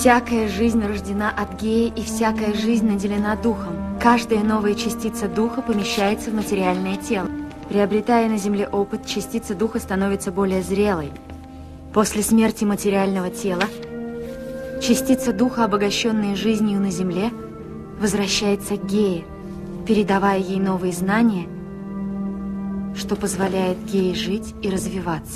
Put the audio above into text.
Всякая жизнь рождена от Геи, и всякая жизнь наделена духом. Каждая новая частица духа помещается в материальное тело. Приобретая на Земле опыт, частица духа становится более зрелой. После смерти материального тела, частица духа, обогащенная жизнью на Земле, возвращается к Гее, передавая ей новые знания, что позволяет Гее жить и развиваться.